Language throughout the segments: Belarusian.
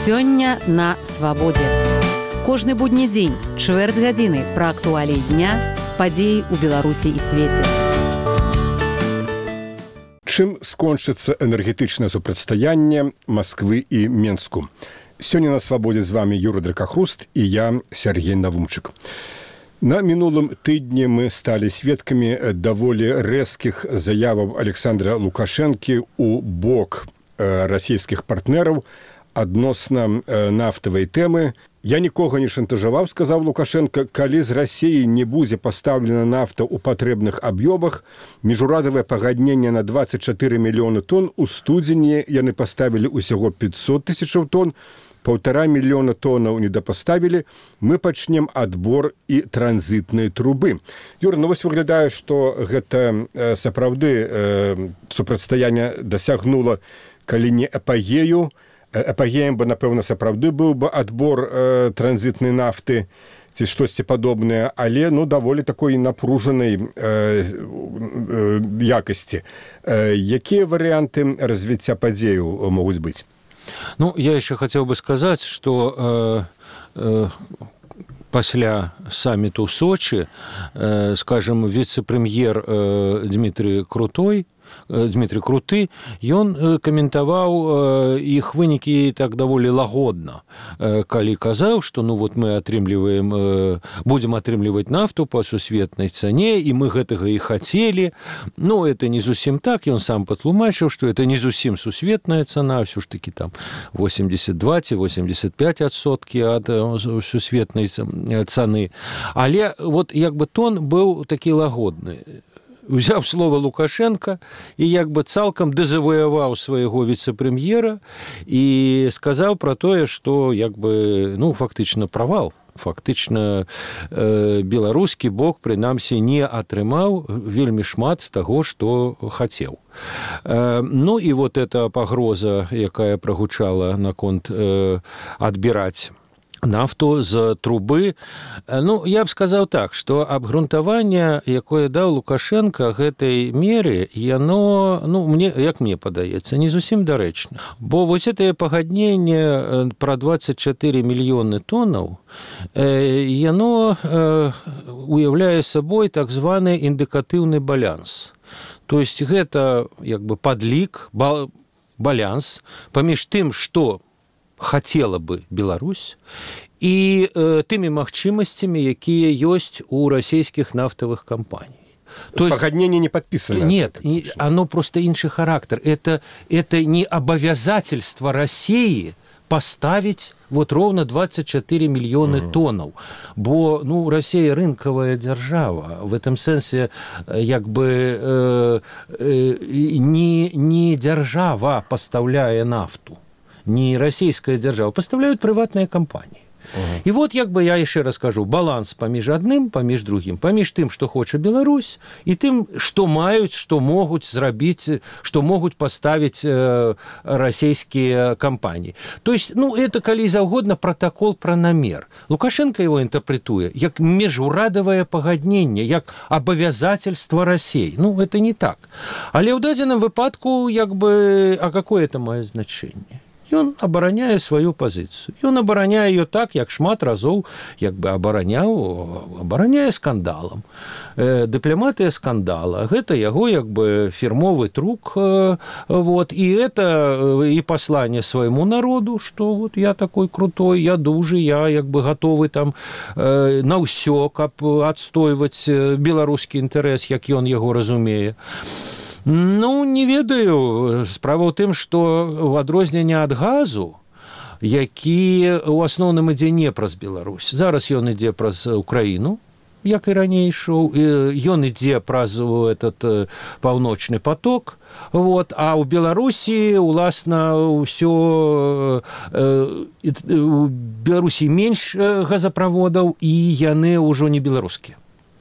Сёння на свабодзе. Кожны будні дзень, чвэрць гадзіны пра актуаліі дня, падзеі ў Беларусі і свеце. Чым скончыцца энергетычнае супрацьстаянне Масквы і Менску? Сёння на свабодзе з вами Юрий Дракахруст і я, Сергей Навумчык. На мінулым тыдні мы сталі сведкамі даволі рэзкіх заяваў Александра Лукашэнкі ў бок расійскіх партнераў адносна нафтавай тэмы. Я нікога не шантажаваў, сказаў Лукашенко, калі з Расіі не будзе пастаўлена нафта ў патрэбных аб'ёмах. Міжурадавае пагадненне на 24 мільёны тонн, у студзені яны паставілі ўсяго 500 тысячаў тонн, 1,5 мільёна тоннаў недапаставілі, мы пачнем адбор і транзітнай трубы. Юра, ну вось выглядае, што гэта сапраўды супрацьстаянне дасягнула, калі не апагею. Апагеем бы, напэўна, сапраўды быў бы адбор транзітнай нафты ці штосьці падобнае, але даволі такой напружанай якасці. Якія варыянты развіцця падзеяў могуць быць? Я еще хотел бы сказать, что пасля саммиту в Сочи, скажем, вице-премьер Дмитрий Круты, ён каментаваў іх вынікі так даволі лагодна, калі казаў, што мы будем атрымліваць нафту по сусветнай цане, і мы гэтага і хацелі. Это не зусім так, ён сам патлумачыў, што это не зусім сусветная цана, ўсё ж такі там 82-85% ад сусветнай цаны. Але тон быў такі лагодны. Узяў слова Лукашенко і цалкам дэзавояваў свайго віцэ-прэм'ера і сказаў пра тое, што фактычна правал. Фактычна беларускі бок, прынамсі, не атрымаў вельмі шмат з таго, што хацеў. І эта пагроза, якая прагучала наконт адбіраць нафту з трубы. Я б сказаў так, што абгрунтаванне, якое даў Лукашенко гэтай меры, яно, як мне падаецца, не зусім дарэчна. Бо гэтае пагадненне пра 24 мільёны тоннаў, яно уяўляе сабой так званы індыкатыўны баланс. То есть гэта падлік, баланс паміж тым, што хацела бы Беларусь, і тымі магчымасцямі, якія ёсць у расійскіх нафтавых кампаній. Пагадненне не падпісана. Нет, оно просто іншы характар. Это не обовязательство России поставить ровно 24 миллиона тоннаў. Бо, Россия рынковая держава. В этом сенсе, не держава поставляя нафту, не российская держава, поставляют приватные компании. І я яшчэ раз кажу, баланс паміж адным, паміж другім, паміж тым, што хоча Беларусь, і тым, што маюць, што могуць зрабіць, што могуць паставіць расійскія кампаніі. То есть, это, калі заўгодна, протокол пра намер. Лукашенко его интерпретуе як межурадавае пагадненне, як абавязательство России. Это не так. Але ў дадзеным выпадку, а какое это мае значэнне? Ён абараняе сваю пазіцыю. Ён абараняе ее так, як шмат разоў абараняе скандалам. Дыпламатыя скандала. Гэта яго фірмовы трук. І это і пасланне свайму народу, што я такой крутой, я дужы, я гатовы там на ўсё, каб адстойваць беларускі інтарэс, як ён яго разумее. Не ведаю. Справа ў тым, што ў адрозненне ад газу, які ў асноўным ідзе не праз Беларусь. Зараз ён ідзе праз Украіну, як і раней ішоў. Ён ідзе праз этот паўночны поток. А ў Беларусі, уласна, ўсё... У Беларусі менш газаправодаў, і яны ўжо не беларускія.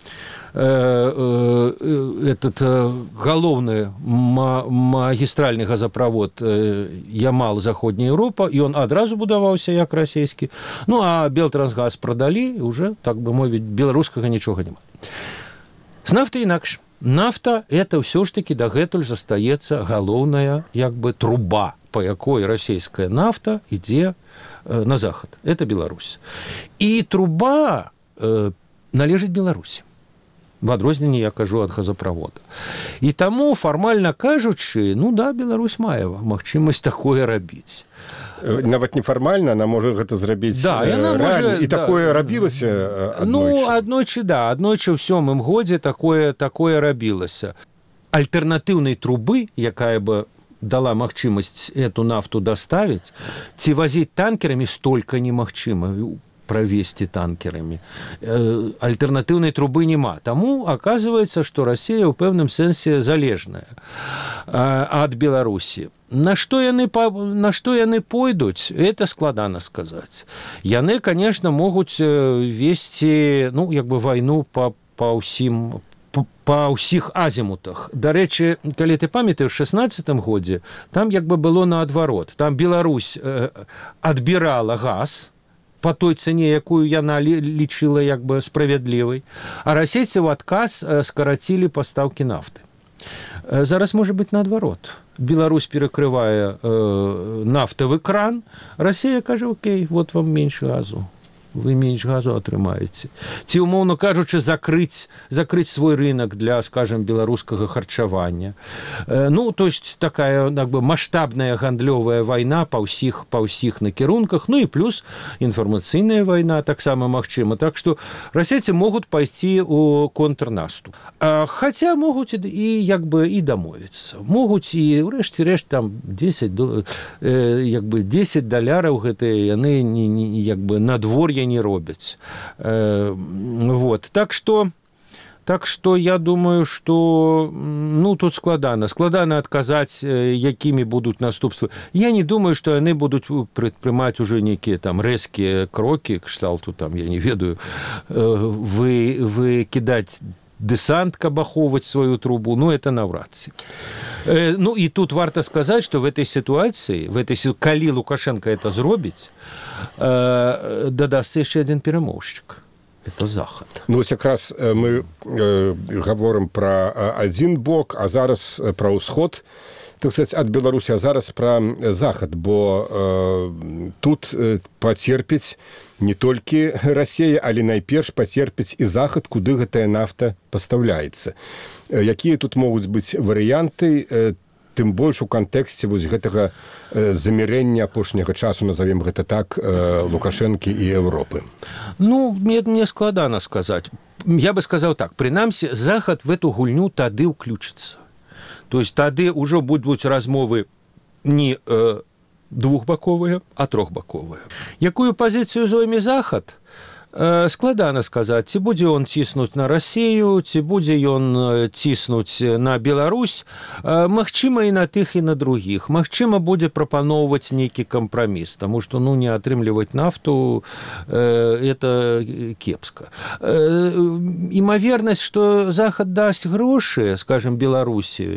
Этот галоўны магістральны газапровод Ямал-Заходняя Европа, і он адразу будаваўся як расійскі. А Белтрансгаз прадалі, уже, так бы мовіць, беларускага нічога няма. З нафтай інакш. Нафта – это ўсё ж таки дагэтуль застаецца галоўная труба по якой расійская нафта ідзе на захад. Это Беларусь. І труба належыць Беларусі. В адрозненне, я кажу, ад газопровода. І таму, фармальна кажучы, ну да, Беларусь мае магчымасць такое рабіць. Нават нефармальна, она можа гэта зрабіць рэальна. І такое рабілася аднойчы? Ну, аднойчы ў 7-м годзе такое рабілася. Альтэрнатыўнай трубы, якая бы дала магчымасць эту нафту даставіць, ці вазіць танкерамі столькі немагчыма провести танкерами. Альтернативной трубы нема. Тому оказывается, что Россия в певном сенсе залежная от Беларуси. На что яны пойдуць, это складана сказать. Яны, конечно, могут вести, ну, як бы войну по ўсіх азімутах. Дарэчы, калі ты памятаеш, у 16-м годзе там як бы было наадварот. Там Беларусь адбірала газ по той цане, якую яна лічыла як бы справядлівай, а расейцы ў адказ скарацілі пастаўкі нафты. Зараз можа быць наадварот. Беларусь перакрывае нафтавы кран, Расія кажа: окей, вот вам менш газу. Вы менш газу атрымаеце. Ці, умоўна кажучы, закрыць свой рынок для, скажем, беларускага харчавання. Ну, то есть такая як бы маштабная гандлёвая вайна па ўсіх накірунках, ну і плюс інфармацыйная вайна таксама магчыма. Так што расейцы могуць пайсці ў контрнаступ. Хаця могуць і як бы і дамовіцца. Могуць і рэшце-рэшт там 10 даляраў гэтыя яны як бы надвор'е не робяць. Вот. Так что я думаю, что ну, тут складана адказаць, якімі будуць наступствы. Я не думаю, что яны будуць прымаць уже нейкія там рэзкія крокі, кшталту там, я не ведаю, выкідаць десант, каб ахоўваць сваю трубу, ну, это наўрад ці. Ну, і тут варта сказаць, што в этой ситуации, калі Лукашенко это зробіць, дадасться яшчэ адзін перамоўшчык. Это Захад. Ну, ось якраз мы гаворым пра адзін бок, а зараз пра ўсход, так сказаць, ад Беларусі, а зараз пра Захад, бо тут пацерпіць не толькі Расія, але найперш пацерпіць і Захад, куды гэтая нафта пастаўляецца. Якія тут могуць быць варыянты, тым больш у кантэксце вось гэтага замірэння апошняга часу, назовем гэта так, Лукашэнкі і Европы? Ну, мне складана сказаць. Я бы сказаў так, прынамсі, Захад в эту гульню тады ўключыцца. То есть тады ўжо будуць размовы не двухбаковыя, а трохбаковыя. Якую пазіцыю зойме Захад? Складана сказаць, ці будзе ён ціснуць на Расію, ці будзе ён ціснуць на Беларусь, магчыма, і на тых, і на другіх. Магчыма, будзе прапаноўваць нейкі кампраміс, таму што, ну, не атрымліваць нафту это кепска. Імавернасць, што Захад дасць грошы, скажем, Беларусі,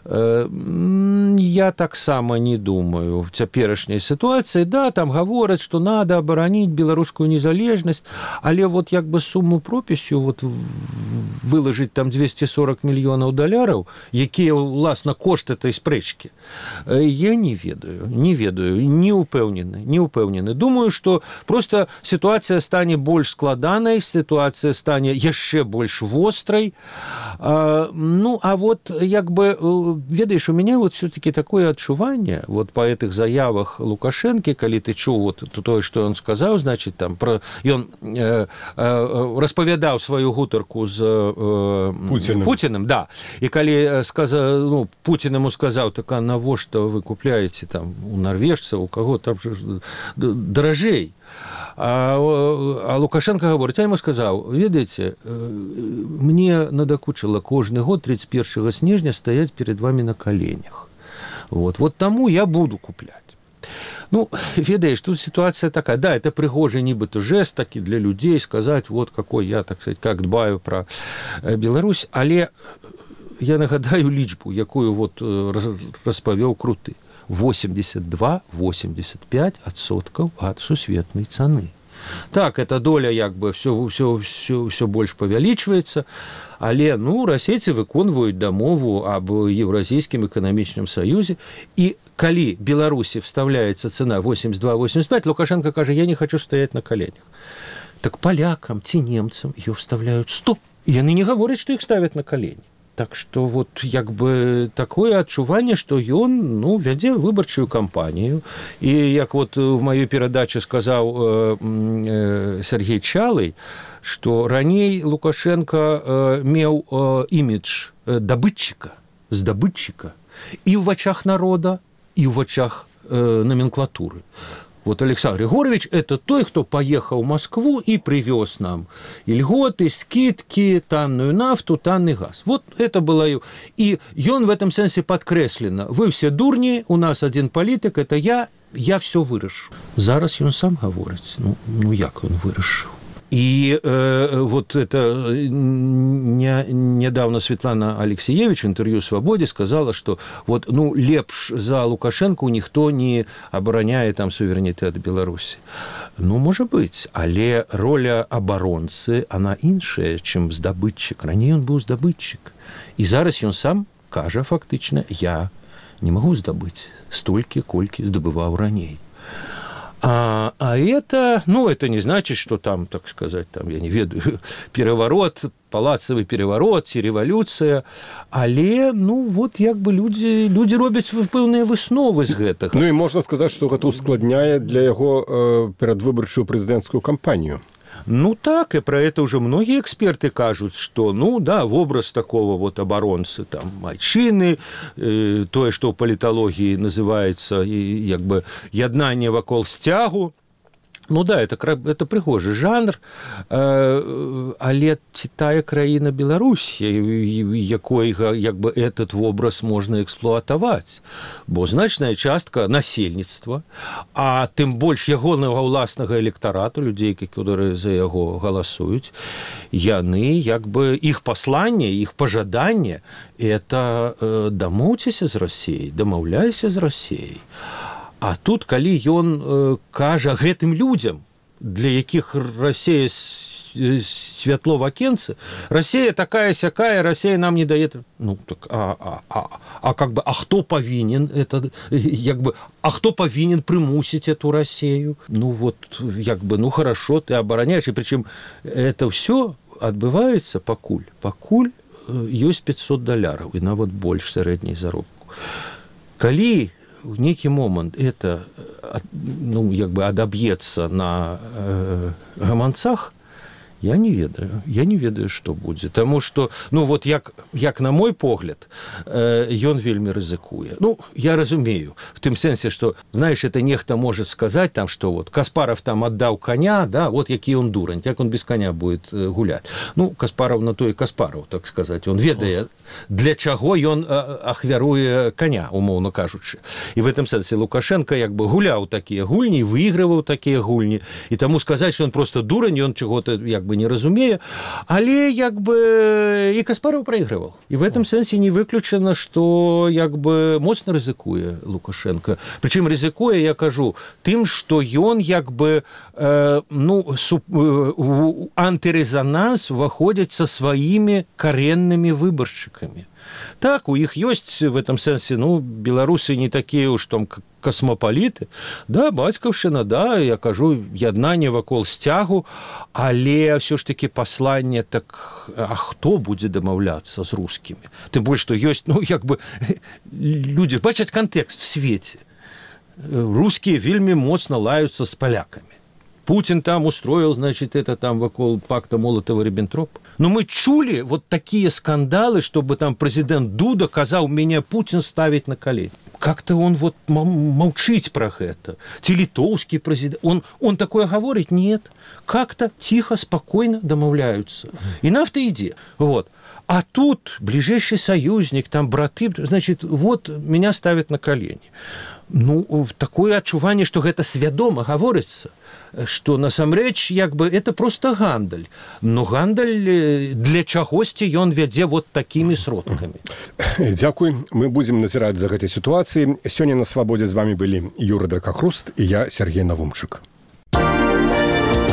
я таксама не думаю. В цяперашняй сітуацыі, да, там гавораць, што надо абараніць беларускую незалежнасць, але вот як бы сумму пропісю вот вылажыць там 240 мільёнаў даляраў, якія, уласна, кошт этой спрэчкі, я не ведаю, не ўпэўнены. Думаю, што просто сітуацыя стане больш складанай, сітуацыя стане яшчэ больш вострай. Ну, а вот як бы, ведаеш, у меня вот все-таки такое адчуванне, вот по этих заявах Лукашэнкі, калі ты чуў вот тое, што ён сказаў, значит, там, ён распавядаў сваю гутарку з Путіным, да. І калі Путін яму сказаў, так, а навошта вы купляеце там у нарвежцаў, у каго там даражэй. А Лукашенко гаворыць, а яму сказаў, ведаеце, мне надакучыла кожны год 31 снежня стаять перед вами на коленях. Вот таму я буду куплять. Ну, ведаешь, тут ситуация такая, да, это пригожий нібыто жест таки для людей, сказать, вот какой я, так сказать, как дбаю про Беларусь, але я нагадаю лічбу, якую вот распавёў Круты. 82-85% ад сусветнай цаны. Так, эта доля як бы все больш павялічваецца, але расейцы выконваюць дамову аб Еўразійскім эканамічным саюзе, і калі Беларусі вставляецца цена 82-85, Лукашенко кажа, я не хочу стоять на коленях. Так полякам ці немцам ее вставляют 100. І яны не гавораць, што іх ставят на колени. Так что вот як бы такое адчуванне, што ён вядзе выбарчую кампанію. І як вот в маёй перадаче сказаў Сергей Чалый, што раней Лукашенко меў імідж здабытчыка і ў вачах народа, і ў вачах номенклатуры. Вот Александр Григорьевич – это той, кто поехал в Москву и привез нам и льготы, скидки, танную нафту, танный газ. Вот это было. И он в этом смысле подкреслено. Вы все дурни, у нас один политик, это я все вырышу. Зараз он сам говорит, як он вырышу. И вот это недавно Светлана Алексеевич в интервью «Свободе» сказала, что вот, лепш за Лукашенко никто не обороняет там суверенитет Беларуси. Может быть, але роля оборонцы, она іншая, чем здабытчик. Ранее он был здабытчик. И зараз он сам кажа фактично, я не могу здобыть столько, кольки здобывал ранее. А это, это не значит, что там, так сказать, там, я не ведаю, переворот, палацовый переворот, революция, але, вот як бы люди робяць пэўныя высновы з гэтага. І можна сказаць, што гэта ускладняе для яго перадвыбарчую прэзідэнцкую кампанію. Так, и про это уже многие эксперты кажут, что, в образ такого вот оборонцы, там, майчины, то, что в политологии называется, как бы, яднание вокол стягу. Это пригожий жанр, але тая краіна Беларусь, якой як бы этот образ можна эксплуатаваць, бо значная частка насельніцтва, а тым больш ягонага ўласнага электарату, людзей, которые за яго галасуюць, яны як бы іх пасланне, іх пажаданне это дамоўцеся з Расіяй, дамаўляйся з Расіяй. А тут, калі ён кажа гэтым людзям, для якіх Расія святло в акенце, Россия такая-сякая, Россия нам не дает. Как бы, кто повинен это, как бы, кто повинен примусить эту Россию? Хорошо, ты обороняешь, и причем это все отбывается покуль есть $500, и нават больше средней заробку. Калі в некий момент это адаб'ецца на гаманцах, я не ведаю, что будет. Потому что, як на мой погляд, ён вельмі рызыкуе. Я разумею, в том сенсе, что, знаешь, это нехто может сказать, там, что вот Каспаров там отдал коня, да, вот який он дурень, как он без коня будет гулять. Каспаров на то и Каспаров, так сказать. Он ведае, для чаго ён ахвяруе коня, умоўно кажучы. И в этом сенсе Лукашенко як бы гуляў такие гульни, выигрывал такие гульни, и тому сказать, что он просто дурень, он чего-то як бы не разумея, але як бы и Каспаров проигрывал. И в этом сенсе не выключено, что як бы моцна рызыкуе Лукашенко. Причем рызыкуе, я кажу, тым, что ён як бы антирезонанс выходит со своими коренными выборщиками. Так, у іх ёсць в этом сенсе, беларусы не такие уж там космополиты, да, бацькаўшчына, да, я кажу, яднанне вакол сцягу, але все ж таки пасланне, так, а хто будзе дамаўляцца з рускімі? Тым больш, што ёсць, як бы, людзі бачаць кантэкст в свеце. Рускія вельмі моцна лаюцца з палякамі. Путин там устроил, значит, это там вокруг пакта Молотова-Риббентропа. Но мы чули вот такие скандалы, чтобы там президент Дуда казал, меня Путин ставить на колени. Как-то он вот молчить про это. Литовский президент, он такое говорит? Нет. Как-то тихо, спокойно домовляются. И нафта иди. Вот. А тут ближайший союзник, там браты, значит, вот меня ставят на колени. Такое адчуванне, што гэта свядома гаворыцца, што насамрэч як бы это просто гандаль. Но гандаль для чагосьці ён вядзе вот такімі сродкамі. Дзякуй. Мы будзем назіраць за гэтай сітуацыяй. Сёння на Свабодзе з вами былі Юра Дракахруст і я, Сергей Навумчык.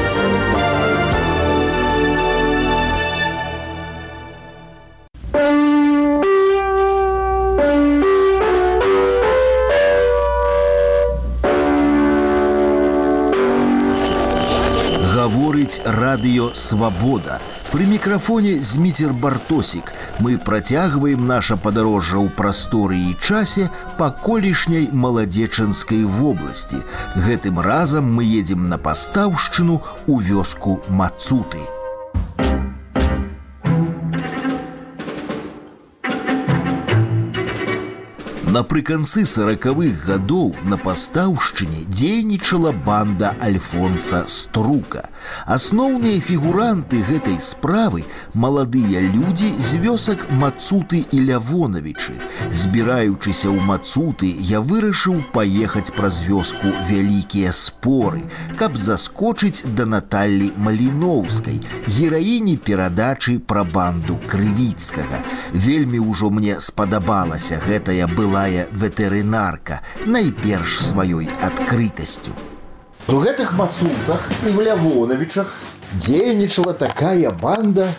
радыё «Свабода». Пры мікрафоне Зміцер Бартосік. Мы працягваем наша падарожжа ў прасторы і часе па колішняй Маладзечанскай вобласці. Гэтым разам мы едзем на пастаўшчыну ў вёску Мацуты. Напрыканцы 40-х гадоў на пастаўшчыне дзейнічала банда Альфонса Струка. Асноўныя фігуранты гэтай справы – маладыя людзі з вёсак Мацуты і Лявонавічы. Збіраючыся ў Мацуты, я вырашыў паехаць праз вёску Вялікія Споры, каб заскочыць да Наталлі Маліноўскай, гераіні перадачы пра банду Крывіцкага. Вельмі ўжо мне спадабалася гэтая была ветэрынарка, найперш сваёй адкрытасцю. У гэтых Мацутах і в Лявонавічах дзейнічала такая банда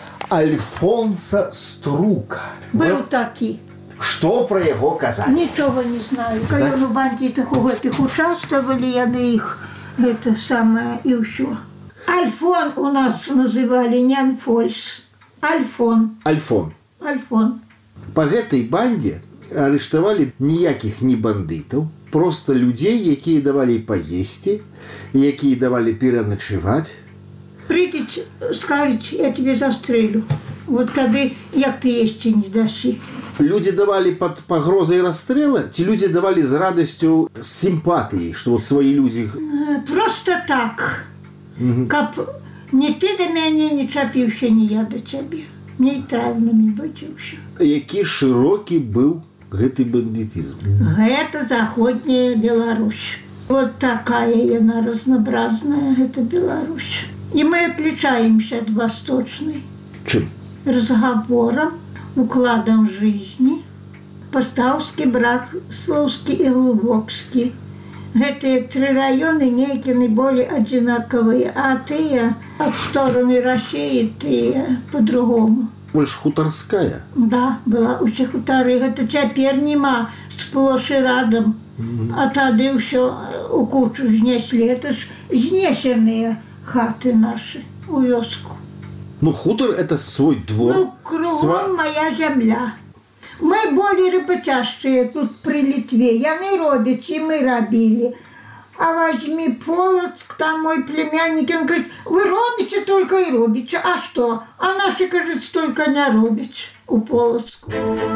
Альфонса Струка. Был такі. Што пра яго казаць? Нічога не знаю. Калі ў бандитах у гэтых участвовали, яны іх гэта самае і ўсё. Альфон у нас называлі, не Альфольс. Альфон. Альфон. Альфон. Па гэтай бандзе арыштавалі ніякіх не бандытаў, проста людзей, якія давалі паесці, якія давалі пераначываць. Прыйдзеце, скажуць, я тебе застрэлю. Вот тады, як ты есці не дасі. Людзі давалі пад пагрозай расстрела, ці людзі давалі з радасцю, з сімпатыяй, што вот свае людзі... Просто так. Каб не ты да мяне не чапіўся, не я да цябе. Нейтральнымі бачыўся. Які шырокі быў гэты бандитизм? Гэта заходняя Беларусь. Вот такая яна разнообразная, гэта Беларусь. И мы отличаемся от восточной. Чым? Разговором, укладом жизни. Пастаўскі, Братслаўскі и Глубокскі. Гэтыя тры районы нейкія наиболее одинаковые, а тыя от стороны России, тыя по-другому. Больш хутарская? Да, была усе хутары. Гэта цяпер нема, сплошь і радам. А тады ўсё у кучу знеслі. Это ж знесеныя хаты наши у вёску. Ну, хутор – это свой двор. Ну, кругом моя земля. Мы более работящие тут при Литве. Яны робяць, и мы робили. А возьми Полоцк, там мой племянник, он говорит, вы робите только и робите. А что? А наши, кажется, только не робят у Полоцку.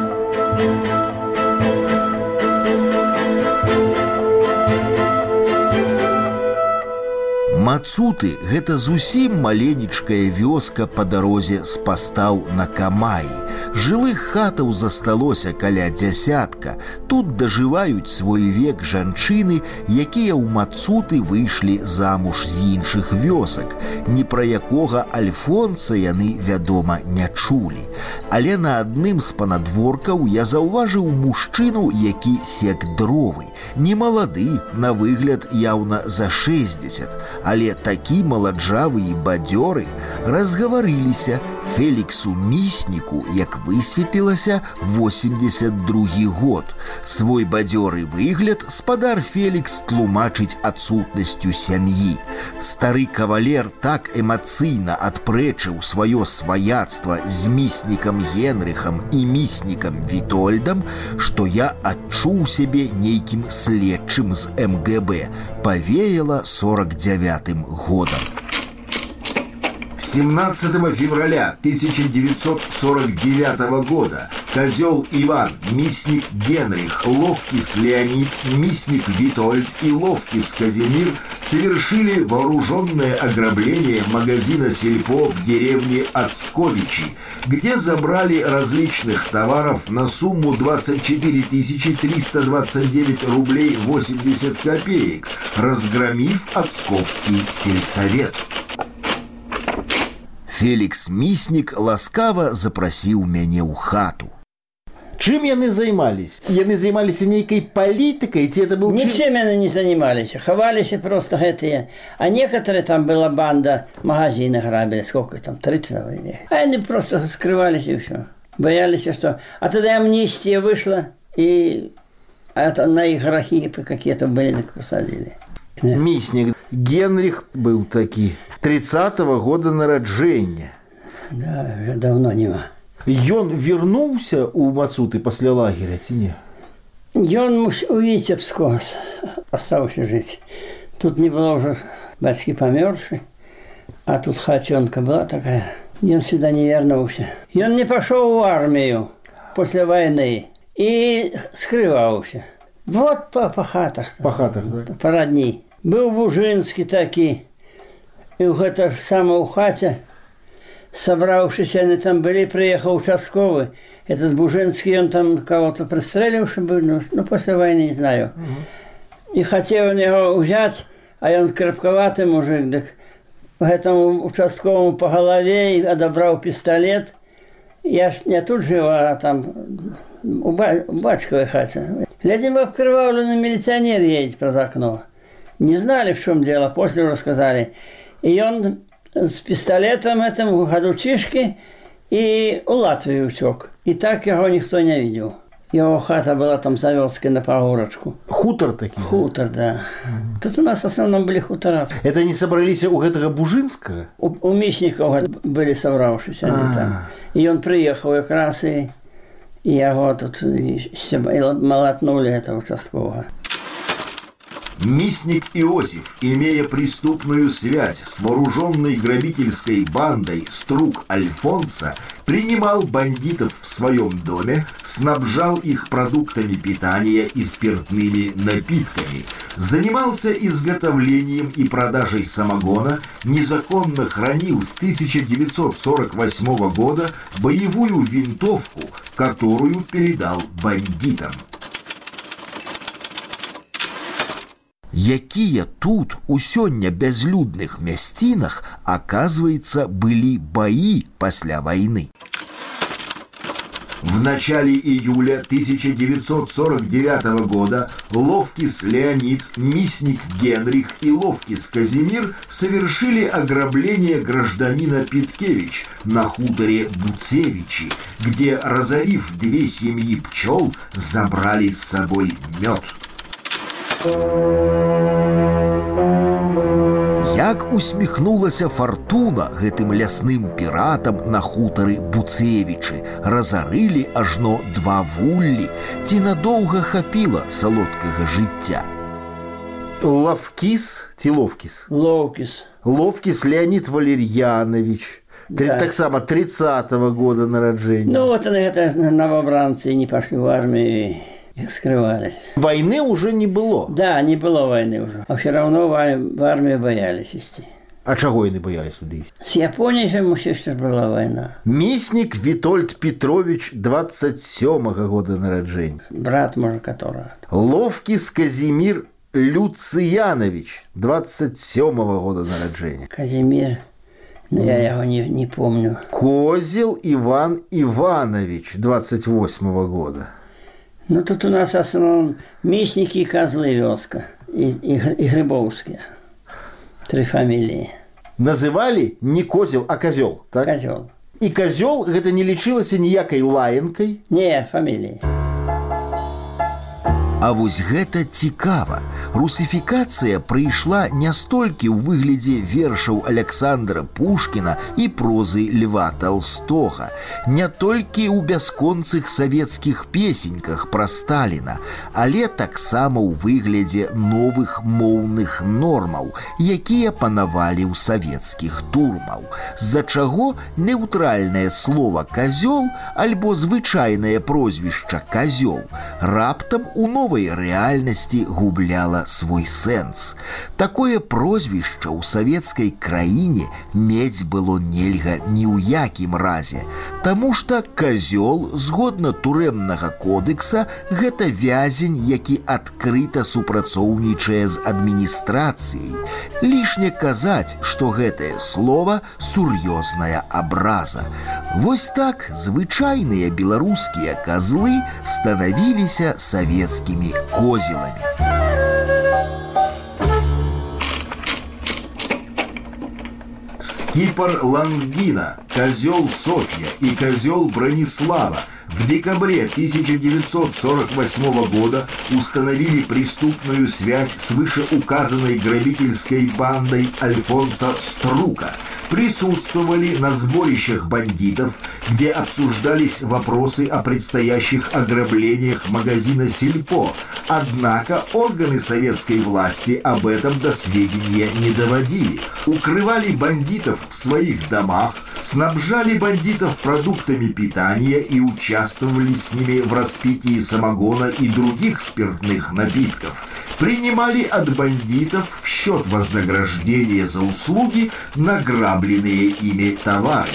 Мацуты – гэта зусім маленечкая вёска па дарозе з Пастаў на Камаі. Жылых хатаў засталося каля дзясятка. Тут дажываюць свой век жанчыны, якія ў Мацуты выйшлі замуж з іншых вёсак. Ні пра якога Альфонса яны, вядома, не чулі. Але на адным з панадворкаў я заўважыў мужчыну, які сек дровы. Не малады, на выгляд яўна за 60, але такі маладжавы і бадзёры. Разгаварыліся. Феліксу Місніку, як высветлілася, 82 год. Свой бадзёры выгляд спадар Фелікс тлумачыць адсутнасцю сям'і. Стары кавалер так эмацыйна адпрэчыў сваё сваяцтва з Міснікам Генрыхам і Міснікам Вітольдам, што я адчуў сябе нейкім следчым з МГБ. Павеяла 49-м годам. 17 февраля 1949 года Козел Иван, Мисник Генрих, Ловкис Леонид, Мисник Витольд и Ловкис Казимир совершили вооруженное ограбление магазина «Сельпо» в деревне Ацковичи, где забрали различных товаров на сумму 24 329 рублей 80 копеек, разгромив Ацковский сельсовет. Фелікс Міснік ласкава запрасіў мяне ў хату. Чым яны займаліся? Яны займаліся нейкай палітыкай, ці это был... Ничем яны не занимались, ховались просто гэтыя. А некоторые там была банда, магазины грабили, сколько там, 30 или... А они просто скрывались и все. Боялись, что... А тогда амнистия вышла, и это на их грохи какие-то были, так посадили. Міснік Генріх быў такі 30-го года нараджэння. Да, уже давно нема. Ён вярнуўся ў Мацуты пасля лагеря ці не? Ён у Віцебску астаўся жыць. Тут не было ўжо бацькі памёршы, а тут хацёнка была такая. Ён сюда не вярнуўся. Ён не пашоў у армію пасля вайны і скрываўся. Вот па хатах. Па хатах, так? Па радні. Быў Бужынскі такі. І ў гэта ж сама ў хаце, сабраўшыся, яны там былі, прыехаў участковы. Этот Бужинский, он там кого-то пристреливший был, ну, после войны, не знаю. И хотел он его взять, а он крепковатый мужик, так этому участковому по голове и одобрал пистолет. Я тут жила, а там у батьковой хате. Глядим, обкрывали, милиционер едет през окно. Не знали, в чем дело, после рассказали. И он с пистолетом этому ходучишки и у Латвии утек. И так его никто не видел. Его хата была там Завёлская на погорочку. Хутор такие? Хутор, да. Тут у нас в основном были хутора. Это не собрались у этого Бужинского? У Мисникова были собравшиеся они там. И он приехал как раз, и его тут молотнули, этого участкового. Мисник Иосиф, имея преступную связь с вооруженной грабительской бандой Струк Альфонса, принимал бандитов в своем доме, снабжал их продуктами питания и спиртными напитками, занимался изготовлением и продажей самогона, незаконно хранил с 1948 года боевую винтовку, которую передал бандитам. Якія тут у сёння бязлюдных мясцінах, оказывается, были бои после войны. В начале июля 1949 года Ловкис Леонид, Мисник Генрих и Ловкис Казимир совершили ограбление гражданина Питкевич на хуторе Буцевичи, где, разорив 2 семьи пчел, забрали с собой мед. Як усміхнулася фартуна гэтым лясным піратам на хутары Буцевічы, разарылі ажно 2 вуллі, ці надоўга хапіла салодкага жыцця. Ловкис ці Ловкис? Ловкис. Ловкис Леонид Валерьянович. Да. Так само 30-го года нараджэння. Ну вот они, это новобранцы, не пошли в армию. Скрывались. Войны уже не было? Да, не было войны уже. А все равно в армию боялись идти. А чего они боялись туда идти? С Японией же еще была война. Мисник Витольд Петрович 27-го года нараджения. Брат, может, которого. Ловкис Казимир Люциянович 27-го года нараджения. Казимир, но я его не помню. Козел Иван Иванович 28-го года. Ну, тут у нас в основном Мисники и Козлы вёска, и Грибовские. 3 фамилии. Называли не Козел, а Козел, так? Козел. И Козел это не лічылася ніякай лаянкай? Не, фамилии. А вось гэта цікава. Русифікацыя прыйшла не столькі ў выглядзе вершаў Александра Пушкіна і прозы Льва Толстога, не толькі ў бясконцых савецкіх песеньках пра Сталіна, але таксама ў выглядзе новых моўных нормаў, якія панавалі ў савецкіх турмаў, з-за чаго неўтральнае слова «казёл» альбо звычайнае прозвішча «казёл» раптам у новай рэальнасці губляла свой сэнс. Такое прозвішча ў савецкай краіне мець было нельга ні ў якім разе, таму што казёл, згодна турэмнага кодекса, гэта вязень, які адкрыта супрацоўнічае з адміністрацыяй. Лішне казаць, што гэтае слова сур'ёзная абраза. Вось так звычайныя беларускія казлы станавіліся савецкімі козелами. С Кипр Лангина, козел Софья и козел Бронислава в декабре 1948 года установили преступную связь с вышеуказанной грабительской бандой Альфонса Струка, присутствовали на сборищах бандитов, где обсуждались вопросы о предстоящих ограблениях магазина «Сельпо», однако органы советской власти об этом до сведения не доводили. Укрывали бандитов в своих домах, снабжали бандитов продуктами питания и участвовали с ними в распитии самогона и других спиртных напитков. Принимали от бандитов в счет вознаграждения за услуги награбленные ими товары.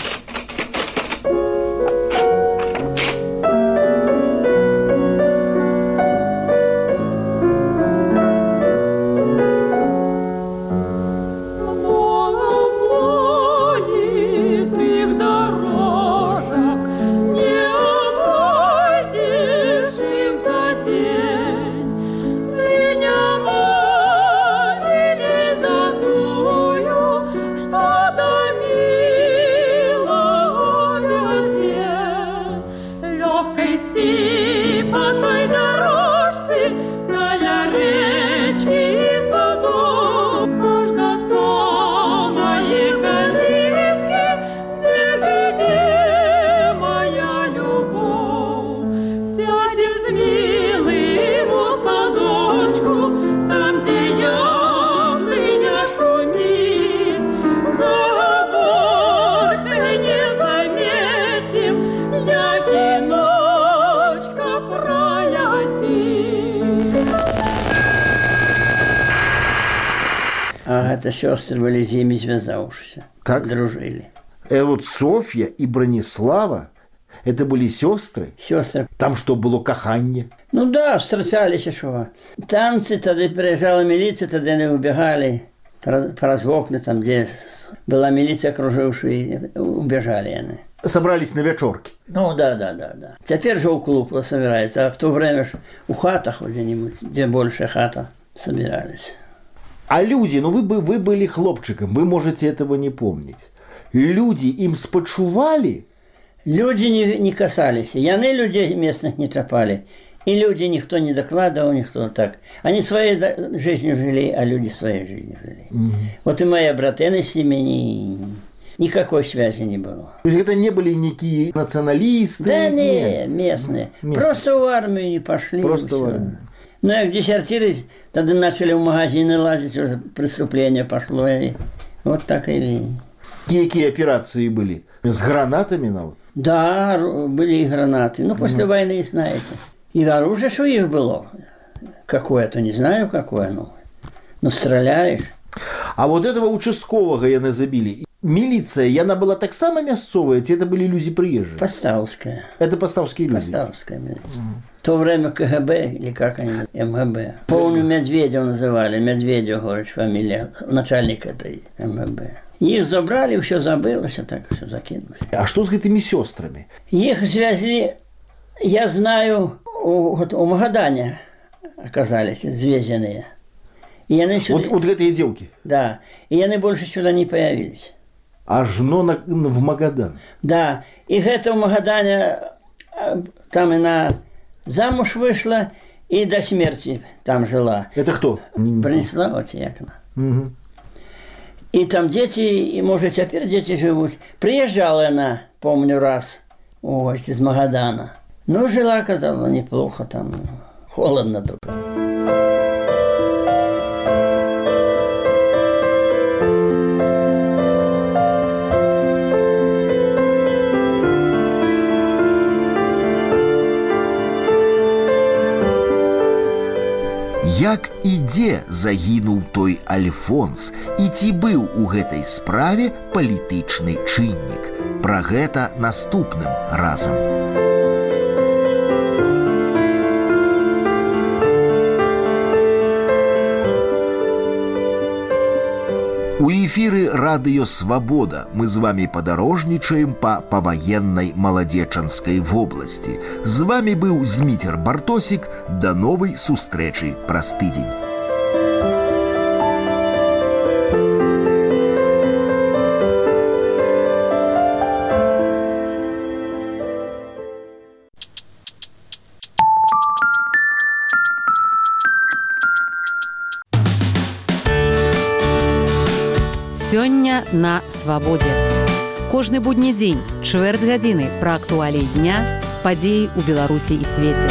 Это сестры были зимой связавшиеся. Так? Дружили. Вот Софья и Бронислава, это были сестры? Сестры. Там что, было каханье? Ну да, встречались еще. Танцы, тогда приезжала милиция, тогда они убегали. Про окна, там, где была милиция окружившая, убежали они. Собрались на вечерки? Ну да. Теперь же у клуба собирается, а в то время у хатах где-нибудь, где больше хата, собирались. А люди, ну вы были хлопчиком, вы можете этого не помнить. Люди им спочували? Люди не касались. Яны людей местных не трапали. И люди никто не докладывал, никто так. Они своей жизнью жили, а люди своей жизнью жили. Вот и мои братаны с ними никакой связи не было. То есть это не были никакие националисты? Да нет, местные. Просто в армию не пошли. Просто в армию. Ну, как десертировались, тогда начали в магазины лазить, уже преступление пошло. И вот так и... Какие операции были? С гранатами? Вот? Да, были и гранаты. Ну, после войны, знаете. И оружие, что их было. Какое-то, не знаю, какое, но стреляешь. А вот этого участкового яны забили. Милиция, яна была так само мясцовая, ці это были люди приезжие? Поставская. Это поставские люди? Поставская милиция. В то время КГБ, или как они, МГБ. Помню, Медведева называли. Медведев, говорит, фамилия, начальник этой МГБ. Их забрали, все забылось, а так все закинулось. А что с этими сестрами? Их связали, я знаю, у Магадане оказались связанные. И они сюда... Вот эти девки? Да. И они больше сюда не появились. Аж в Магадан? Да. И это в Магадане, там она замуж вышла и до смерти там жила. Это кто? Бронислава Тьякна. Угу. И там дети, и, может, теперь дети живут. Приезжала она, помню, раз из Магадана. Ну, жила, казалось, неплохо там. Холодно только. Як і дзе загінуў той Альфонс і ці быў у гэтай справе палітычны чыннік? Пра гэта наступным разам. У эфіры радыё «Свабода» мы з вами падарожнічаем па паваеннай маладзечанскай вобласці. З вами быў Зміцер Бартосік. Да новай сустрэчы праз тыдзень. Сёння на свабодзе. Кожны будні дзень, чвэрць гадзіны пра актуаліі дня, падзеі ў Беларусі і свеце.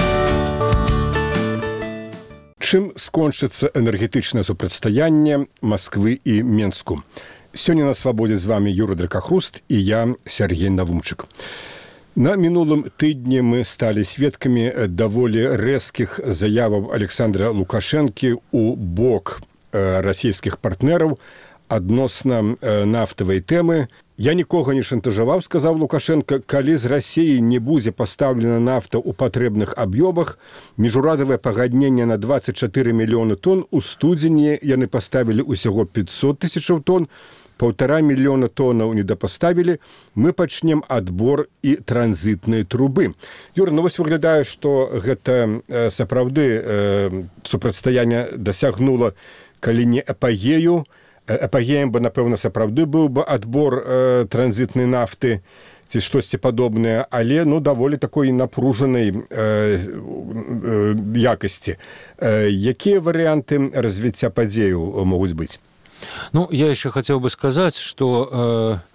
Чым скончыцца энергетычнае супрацьстаянне Масквы і Менску? Сёння на свабодзе з вами Юрий Дракахруст і я, Сергей Навумчык. На мінулым тыдні мы сталі сведкамі даволі рэзкіх заяваў Александра Лукашэнкі ў бок расійскіх партнераў адносна нафтавай тэмы. Я нікога не шантажаваў, сказаў Лукашенко, калі з Расіі не будзе пастаўлена нафта ў патрэбных аб'ёмах, міжурадавае пагадненне на 24 мільёны тонн, у студзені яны паставілі ўсяго 500 тысячаў тонн, 1,5 мільёна тоннаў недапаставілі, мы пачнем адбор і транзітнай трубы. Юра, вось выглядае, што гэта сапраўды супрацьстаянне дасягнула, калі не апагею, апагеем бы, напэўна, сапраўды быў бы адбор транзітнай нафты ці штосьці падобнае, але даволі такой напружанай якасці. Якія варыянты развіцця падзеяў могуць быць? Я еще хотел бы сказать, что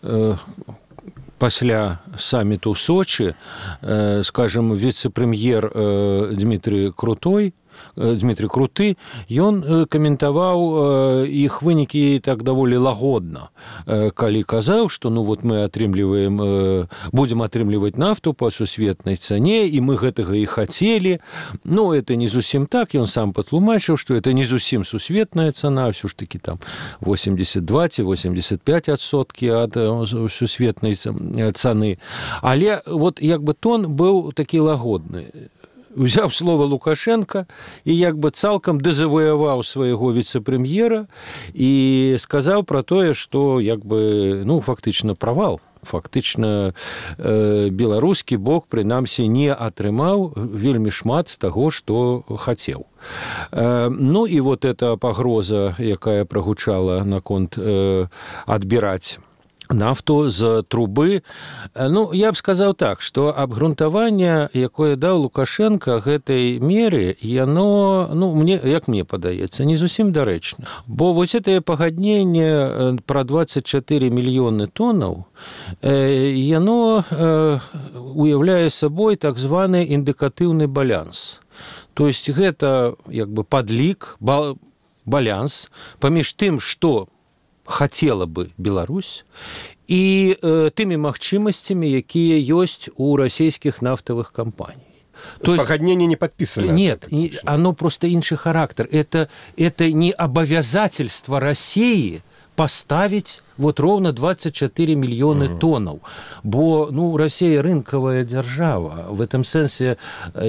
пасля саммиту в Сочи, скажем, вице-премьер Дмитрий Круты, ён каментаваў іх вынікі так даволі лагодна, калі казаў, што мы будем атрымліваць нафту па сусветнай цане, і мы гэтага і хацелі. Это не зусім так, ён сам патлумачыў, што это не зусім сусветная цана, ўсё ж такі там 82-85% ад сусветнай цаны. Але тон быў такі лагодны. Узяў слова Лукашенко і цалкам дэзавуяваў свайго віцэ-прэм'ера і сказаў пра тое, што фактычна правал. Фактычна беларускі бок, прынамсі, не атрымаў вельмі шмат з таго, што хацеў. І эта пагроза, якая прагучала наконт адбіраць нафту з трубы. Я б сказаў так, што абгрунтаванне, якое даў Лукашенко гэтай меры, яно, як мне падаецца, не зусім дарэчна. Бо гэтае пагадненне пра 24 мільёны тоннаў, яно уяўляе сабой так званы індыкатыўны баланс. То есть гэта падлік, баланс паміж тым, што хацела бы Беларусь, і тымі магчымасцямі, якія ёсць у расійскіх нафтавых кампаній. Пагадненне не падпісана. Нет, оно просто іншы характер. Это не обовязательство России поставить ровно 24 мільёны тоннаў. Бо, Россия рынковая держава. В этом сенсе,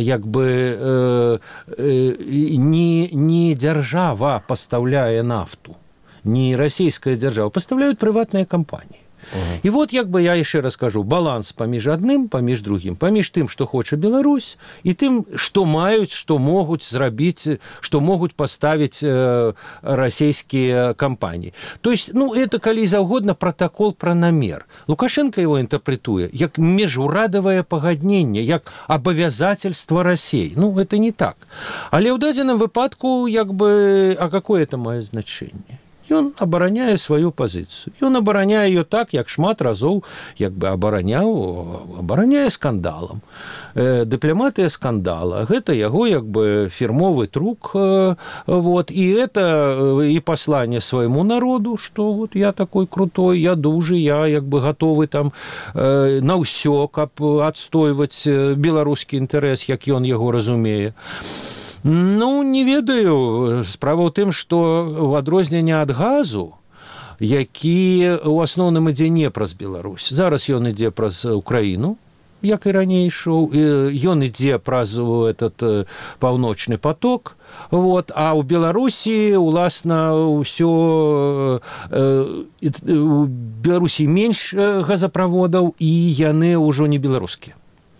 не держава поставляе нафту. Не российская держава, поставляют приватные компании. И я еще раз скажу, баланс паміж адным, паміж другим, паміж тым, што хоча Беларусь, і тым, што маюць, што могуць зрабіць, што могуць паставіць расійскія кампаніі. То есть, это, калі заўгодна, протокол пра намер. Лукашенко его интерпретуе як межурадавае пагадненне, як абавязательство России. Это не так. Але ў дадзеным выпадку, а какое это мае значение? Ён абараняе сваю пазіцыю. Ён абараняе ее так, як шмат разоў абараняе скандалам. Дыпламатыя скандала. Гэта яго фірмовы трук. І это і пасланне свайму народу, што я такой крутой, я дужы, я гатовы там на ўсё, каб адстойваць беларускі інтарэс, як ён яго разумее. Не ведаю. Справа ў тым, што ў адрозненне ад газу, які ў асноўным ідзе не праз Беларусь. Зараз ён ідзе праз Украіну, як і раней ішоў. Ён ідзе праз этот паўночны поток. А ў Беларусі, уласна, ўсё... У Беларусі менш газаправодаў, і яны ўжо не беларускія.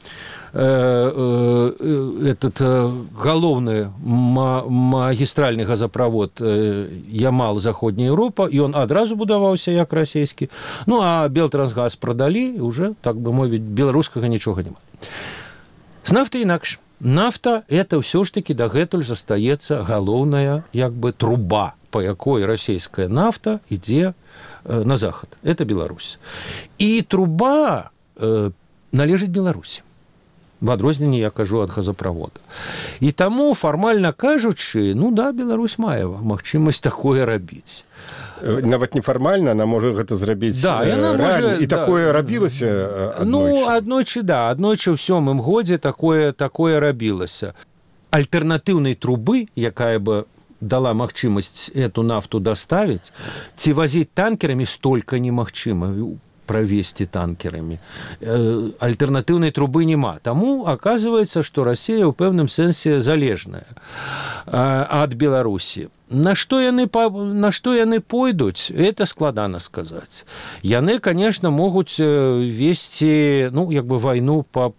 Этот галоўны магістральны газапровод Ямал-Заходняя Европа, і он адразу будаваўся як расійскі. А Белтрансгаз продалі, уже, так бы мовіць, беларускага нічога няма. З нафтай інакш. Нафта – это ўсё ж таки дагэтуль застаецца галоўная труба по якой расійская нафта ідзе на захад. Это Беларусь. І труба належыць Беларусі. В адрозненне, я кажу, ад газопровода. І таму, фармальна кажучы, ну да, Беларусь мае магчымасць такое рабіць. Нават нефармальна, она можа гэта зрабіць рэальна. І такое рабілася аднойчы? Ну, аднойчы, да. Аднойчы ў 7-м годзе такое рабілася. Альтэрнатыўнай трубы, якая бы дала магчымасць эту нафту даставіць, ці вазіць танкерамі столькі немагчыма правесці танкерамі. Альтэрнатыўнай трубы няма. Таму аказваецца, што Расія ў пэўным сэнсе залежная ад Беларусі. На што яны пойдуць, это складана сказаць. Яны, конечно, могуць весці, ну, як бы вайну па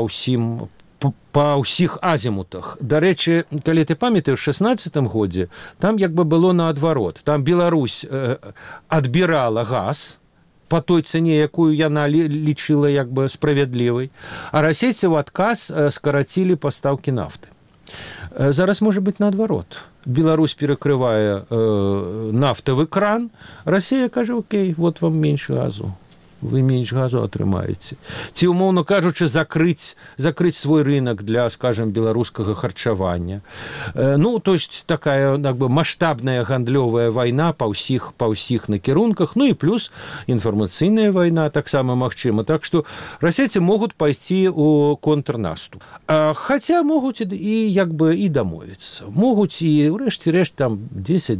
ўсіх азімутах. Дарэчы, калі ты памятаеш, у 16-м годзе там як бы было наадварот. Там Беларусь адбірала газ по той цане, якую яна лічыла як бы справядлівай, а расейцы ў адказ скарацілі пастаўкі нафты. Зараз можа быць наадварот. Беларусь перакрывае нафтавы кран, Расія кажа, окей, вот вам менш газу. Вы менш газу атрымаеце. Ці, умоўна кажучы, закрыць свой рынок для, скажем, беларускага харчавання. Ну, то есть такая как бы маштабная гандлёвая вайна па ўсіх накірунках, ну і плюс інфармацыйная вайна таксама магчыма. Так што расейцы могуць пайсці ў контрнаступ. Хаця могуць і як бы і дамовіцца. Могуць і рэшце-рэшт там 10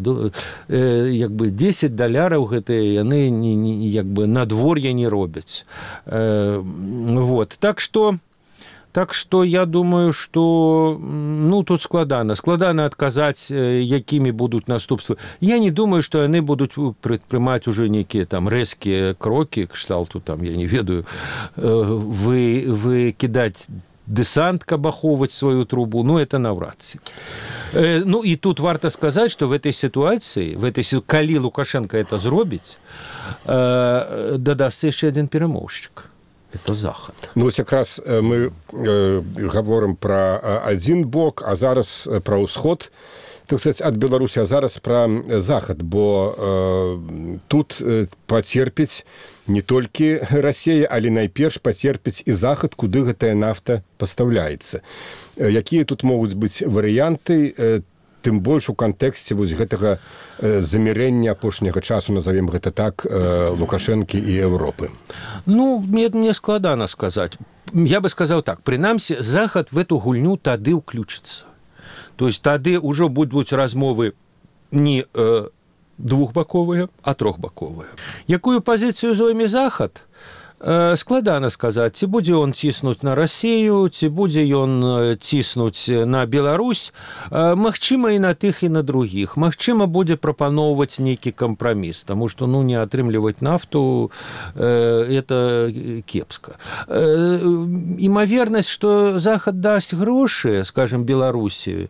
$10 гэтыя яны як бы надвор'е не робяць. Вот. Так что я думаю, что ну, тут складана адказаць, якімі будуць наступствы. Я не думаю, што яны будуць прадпрымаць уже нейкія там рэзкія крокі, кшталту там, я не ведаю, вы кідаць десант, каб ахоўваць сваю трубу, ну, это наўрад ці. Ну, і тут варта сказаць, што в этой ситуации, калі Лукашенко это зробіць, дадасться яшчэ адзін перамоўшчык. Это Захад. Ну, ось якраз мы гаворым пра адзін бок, а зараз пра ўсход, так сказать, ад Беларусі, а зараз пра Захад, бо тут пацерпіць не толькі Расія, але найперш пацерпіць і Захад, куды гэтая нафта пастаўляецца. Якія тут могуць быць варыянты, тым больш у кантэксце вось гэтага замірэння апошняга часу, назовем гэта так, Лукашэнкі і Европы? Ну, мне складана сказаць. Я бы сказаў так, прынамсі, Захад в эту гульню тады ўключыцца. То есть тады ўжо будуць размовы не двухбаковыя, а трохбаковыя. Якую пазіцыю зойме Захад? Складана сказаць, ці будзе ён ціснуць на Расію, ці будзе ён ціснуць на Беларусь, магчыма і на тых, і на другіх. Магчыма, будзе прапаноўваць нейкі кампраміс, таму што, ну, не атрымліваць нафту, это кепска. Імавернасць, што Захад дасць грошы, скажем, Беларусі,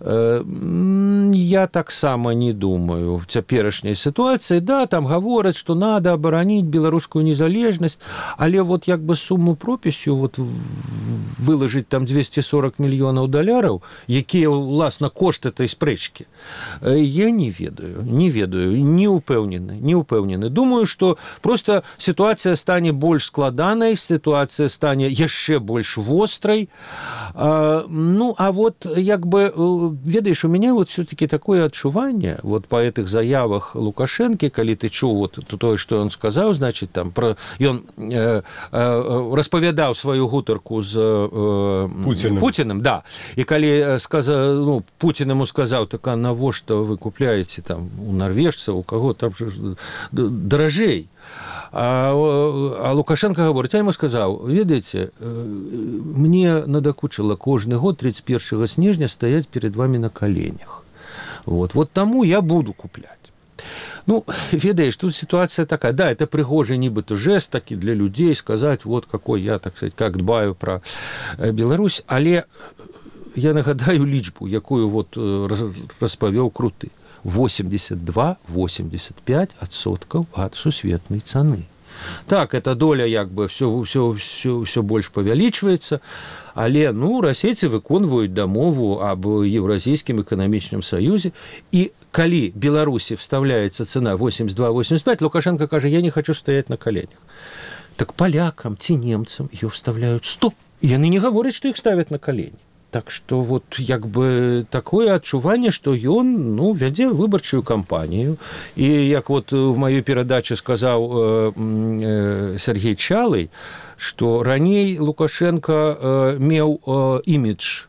я таксама не думаю. В цяперашняй сітуацыі, да, там гавораць, што надо абараніць беларускую незалежнасць, але вот як бы сумму пропісю вот выложыць там $240 мільёнаў, якія, уласна, кошт этой спрэчкі, я не ведаю, не упэўнены. Думаю, што просто сітуацыя стане больш складанай, сітуацыя стане яшчэ больш вострай. Ну, а вот як бы, ведаеш, у меня вот все-таки такое адчуванне, вот по этих заявах Лукашэнкі, калі ты чуў вот тое, што ён сказаў, значит, там, ён распавядаў сваю гутарку з Путиным, да. І калі Путин ему сказаў, так а навошта вы купляеце там у нарвежцаў, у каго там даражэй? А Лукашенко говорит, я ему сказал, видите, мне надокучило каждый год 31 снежня стоять перед вами на коленях. Вот тому я буду куплять. Ну, ведаешь, тут ситуация такая, да, это пригожий нібито жест таки для людей, сказать, вот какой я, так сказать, как дбаю про Беларусь, але я нагадаю лічбу, якую вот распавёў Круты. 82-85% ад сусветнай цаны. Так, эта доля як бы все больш павялічваецца, але расейцы выконваюць дамову аб Еўразійскім эканамічным саюзе, і калі Беларусі вставляецца цена 82-85, Лукашенко кажа, я не хочу стоять на коленях. Так полякам ці немцам ее вставляют 100. Яны не говорят, что их ставят на колени. Так что вот як бы такое адчуванне, што ён вядзе выбарчую кампанію. І як вот в маёй перадаче сказаў Сергей Чалый, што раней Лукашенко меў імідж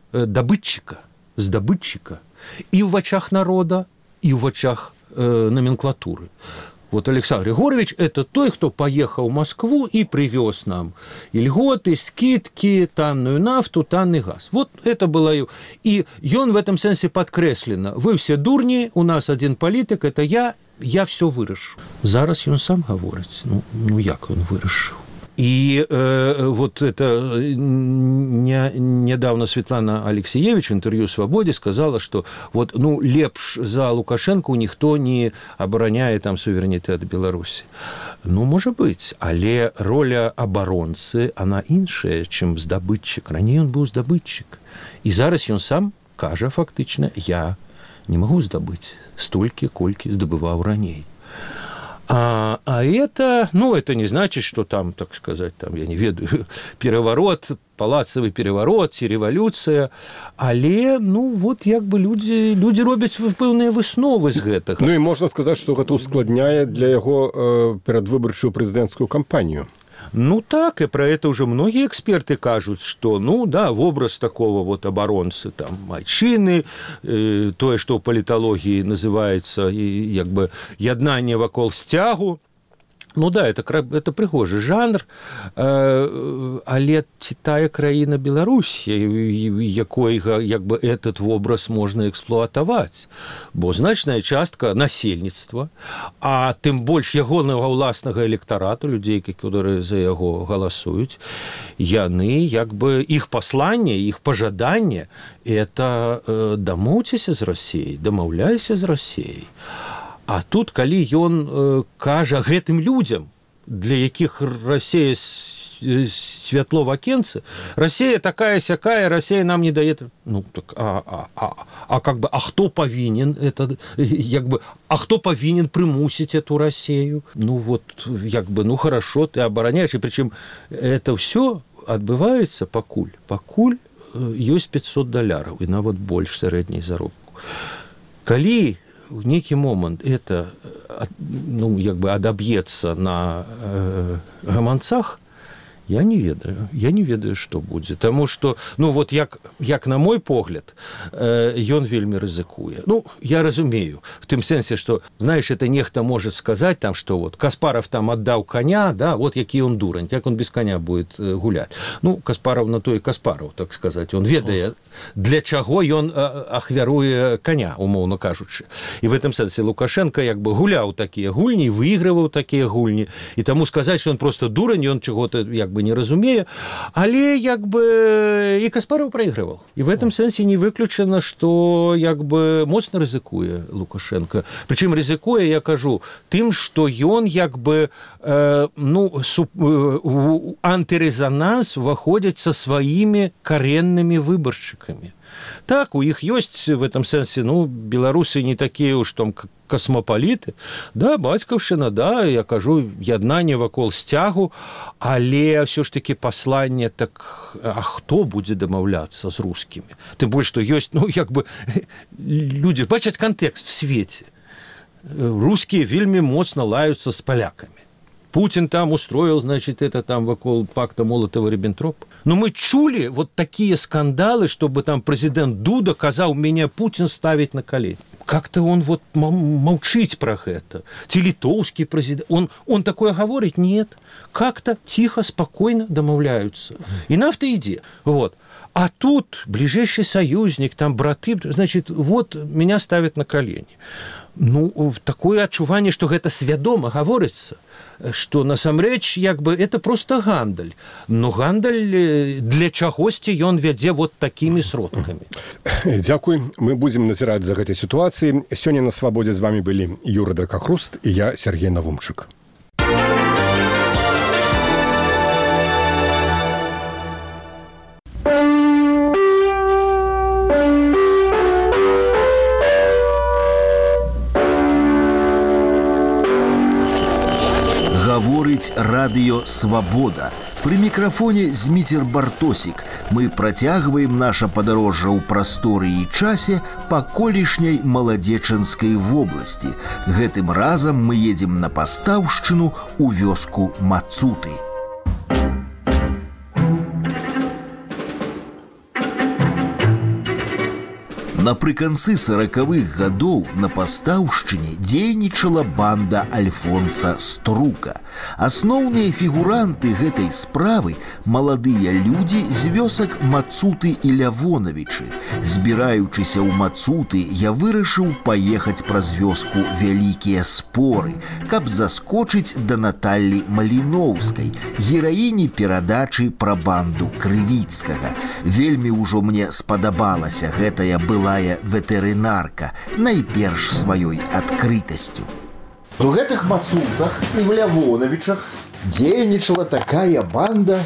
здабытчыка і ў вачах народа, і ў вачах номенклатуры. Вот Александр Григорьевич – это той, кто поехал в Москву и привез нам и льготы, скидки, танную нафту, танный газ. Вот это было. И он в этом смысле подкреслено. Вы все дурни, у нас один политик, это я все вырышу. Зараз он сам говорит, як он вырышу. И вот это недавно Светлана Алексеевич в интервью «Свободе» сказала, что вот, лепш за Лукашенко никто не обороняет там суверенитет Беларуси. Может быть, але роля оборонцы, она іншая, чем здобытчик. Ранее он был здобытчик. И зараз он сам кажа фактично, я не могу здобыть столько, кольки здобывал ранее. А это, это не значит, что там, так сказать, там, я не ведаю, переворот, палацовый переворот, революция, але, вот як бы люди робяць пэўныя высновы з гэтага. І можна сказаць, што гэта ускладняе для яго перадвыбарчую прэзідэнцкую кампанію. Так, и про это уже многие эксперты кажут, что, в образ такого вот оборонцы, там, майчины, то, что в политологии называется, как бы, яднание вокол стягу. Это пригожий жанр, але тая краіна Беларусь, якой як бы этот образ можна эксплуатаваць, бо значная частка насельніцтва, а тым больш ягонага ўласнага электарату, людзей, которые за яго галасуюць, яны як бы іх пасланне, іх пажаданне это дамоўцеся з Расіяй, дамаўляйся з Расіяй. А тут, калі ён кажа гэтым людзям, для якіх Расія святло в акенце, Расія такая-сякая, Расія нам не дает. Как бы, кто повинен это, як бы, кто повинен примусить эту Россию? Як бы, хорошо, ты обороняешь, и причем это все отбывается покуль ёсць $500, і нават больш сярэдняй заробку. Калі в некий момент это, як бы адаб'ецца на гаманцах, я не ведаю, что будет. Потому что, вот як на мой погляд, ён вельмі рызыкуе. Я разумею, в тым сенсе, что, знаешь, это нехта может сказать, там, что вот Каспаров там отдал коня, да, вот який он дурень, как он без коня будет гулять. Каспаров на то и Каспаров, так сказать. Он ведае, для чаго ён ахвяруе коня, умоўно кажучы. И в этом сенсе Лукашенко як бы гуляў такие гульни, выигрывал такие гульни, и тому сказать, что он просто дурень, он чего-то як бы не разумею, але як бы и Каспаров проигрывал. И в этом сенсе не выключено, что як бы моцна рызыкуе Лукашенко. Причем рызыкуе, я кажу, тым, что ён як бы антирезонанс выходит со своими коренными выборщиками. Так, у іх ёсць в этом сенсе, беларусы не такие уж там космополиты, да, бацькаўшчына, да, я кажу, яднанне вакол сцягу, але все ж таки посланне, так, а хто будзе дамаўляцца з рускімі? Тым больш, што ёсць, як бы, людзі бачаць кантэкст в свеце. Рускія вельмі моцна лаюцца з палякамі. Путин там устроил, значит, это там вокруг пакта Молотова-Риббентропа. Но мы чули вот такие скандалы, чтобы там президент Дуда казал, меня Путин ставить на колени. Как-то он вот молчить про это. Ці литовский президент, он такое говорит? Нет. Как-то тихо, спокойно домовляются. И нафта иди. Вот. А тут ближайший союзник, там браты, значит, вот меня ставят на колени. Такое адчуванне, што гэта свядома гаворыцца, што насамрэч як бы это просто гандаль. Но гандаль для чагосьці ён вядзе вот такімі сродкамі. Дзякуй. Мы будзем назіраць за гэтай сітуацыяй. Сёння на свабодзе з вами былі Юра Дракахруст і я, Сергей Навумчык. радыё «Свабода». Пры мікрафоне Зміцер Бартосік. Мы працягваем наша падарожжа ў прасторы і часе па колішняй Маладзечанскай вобласці. Гэтым разам мы едзем на Пастаўшчыну ў вёску Мацуты. Напрыканцы 40-х гадоў на Пастаўшчыне дзейнічала банда Альфонса Струка. Асноўныя фігуранты гэтай справы – маладыя людзі з вёсак Мацуты і Лявонавічы. Збіраючыся ў Мацуты, я вырашыў паехаць праз вёску Вялікія Споры, каб заскочыць да Наталлі Маліноўскай, гераіні перадачы пра банду Крывіцкага. Вельмі ўжо мне спадабалася гэтая была ветэрынарка, найперш сваёй адкрытасцю. У гэтых Мацутах і в Лявонавічах дзейнічала такая банда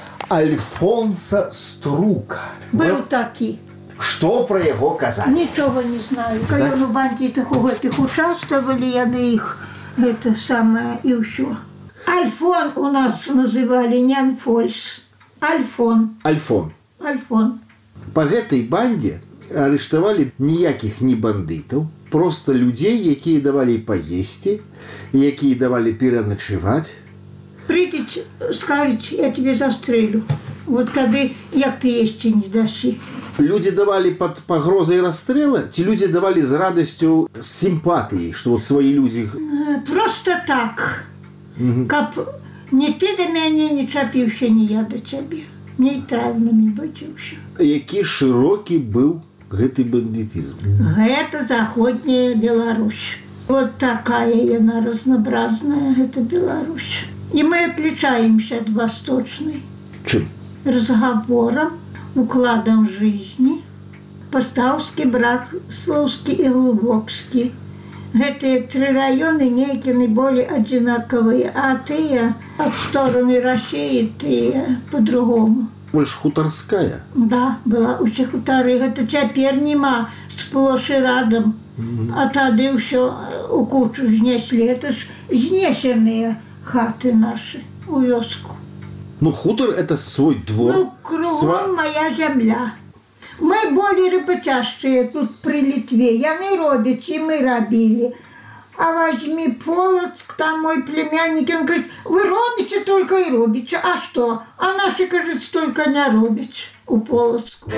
Альфонса Струка. Был такі. Што пра яго казаць? Нічога не знаю. Калі ў бандитах у гэтых участвовали, яны іх гэта самае і ўсё. Альфон у нас называли, не Альфольс. Альфон. Альфон. Альфон. Па гэтай бандзе арыштавалі ніякіх не бандытаў, проста людзей, якія давалі паесці, якія давалі пераначываць. Прыйдзець, скажуць, я тебе застрэлю. Вот тады, як ты есці не дасі. Людзі давалі пад пагрозай расстрела, ці людзі давалі з радасцю, з сімпатыяй, што вот свае людзі... Просто так. Каб не ты да мяне не чапіўся, не я да цябе. Нейтральнымі быць ўсё. Які шырокі быў гэты бандитизм? Гэта заходняя Беларусь. Вот такая яна разнообразная, гэта Беларусь. И мы отличаемся от восточной. Чым? Разговором, укладом жизни. Пастаўскі, Братслаўскі и Глубокскі. Гэтыя тры районы нейкі наиболее одинаковые, а тыя от стороны России, тыя по-другому. Больш хутарская? Да, была усе хутары. Гэта цяпер нема, сплошь і радам. А тады ўсё у кучу знеслі. Это ж знесеныя хаты наши у вёску. Ну, хутор – это свой двор. Ну, кругом моя земля. Мы более работящие тут при Литве. Яны робяць, и мы робили. А возьми Полоцк, там мой племянник, он говорит, вы робите только и робите. А что? А наши, кажется, столько не робят у Полоцку.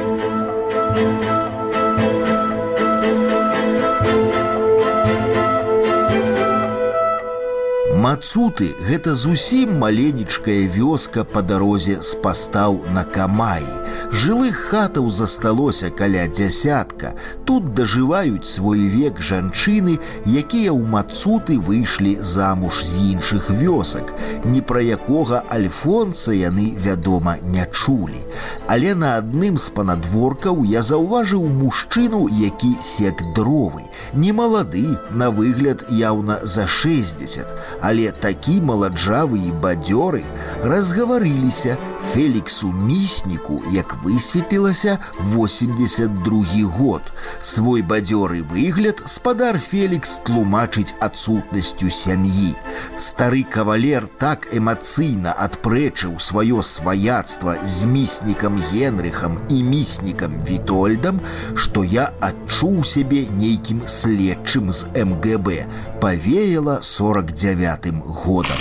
Мацуты – гэта зусім маленечкая вёска па дарозе з Пастаў на Камаі. Жылых хатаў засталося каля дзясятка. Тут дажываюць свой век жанчыны, якія ў Мацуты выйшлі замуж з іншых вёсак. Ні пра якога Альфонса яны, вядома, не чулі. Але на адным з панадворкаў я заўважыў мужчыну, які сек дровы. Не малады, на выгляд яўна за 60, але такі маладжавы і бадзёры. Разгаварыліся. Феліксу Місніку, як высветлілася, 82 год. Свой бадзёры выгляд спадар Фелікс тлумачыць адсутнасцю сям'і. Стары кавалер так эмацыйна адпрэчыў сваё сваяцтва з Міснікам Генрыхам і Міснікам Вітольдам, што я адчуў сябе нейкім следчым з МГБ. Павеяла 49-м годом.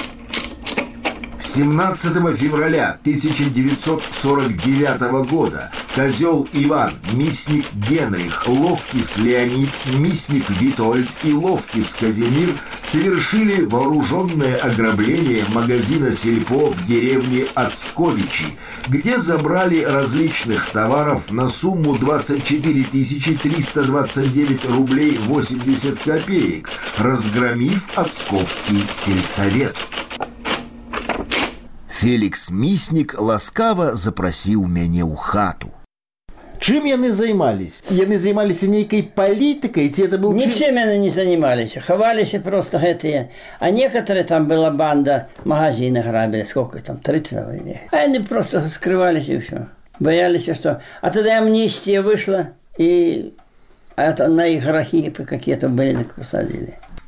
17 февраля 1949 года Козел Иван, Мисник Генрих, Ловкис Леонид, Мисник Витольд и Ловкис Казимир совершили вооруженное ограбление магазина «Сельпо» в деревне Ацковичи, где забрали различных товаров на сумму 24 329 рублей 80 копеек, разгромив Ацковский сельсовет. Фелікс Міснік ласкава запрасіў мяне ў хату. Чым яны займаліся? Яны займаліся нейкай палітыкай, ці это был... Нічым яны не занимались, хаваліся просто гэтыя. А некоторые там была банда, магазины грабили, сколько там, 30 или... А они просто скрывались и все. Боялись, что... А тогда амнистия вышла, и это на их грехи какие-то были, так посадили.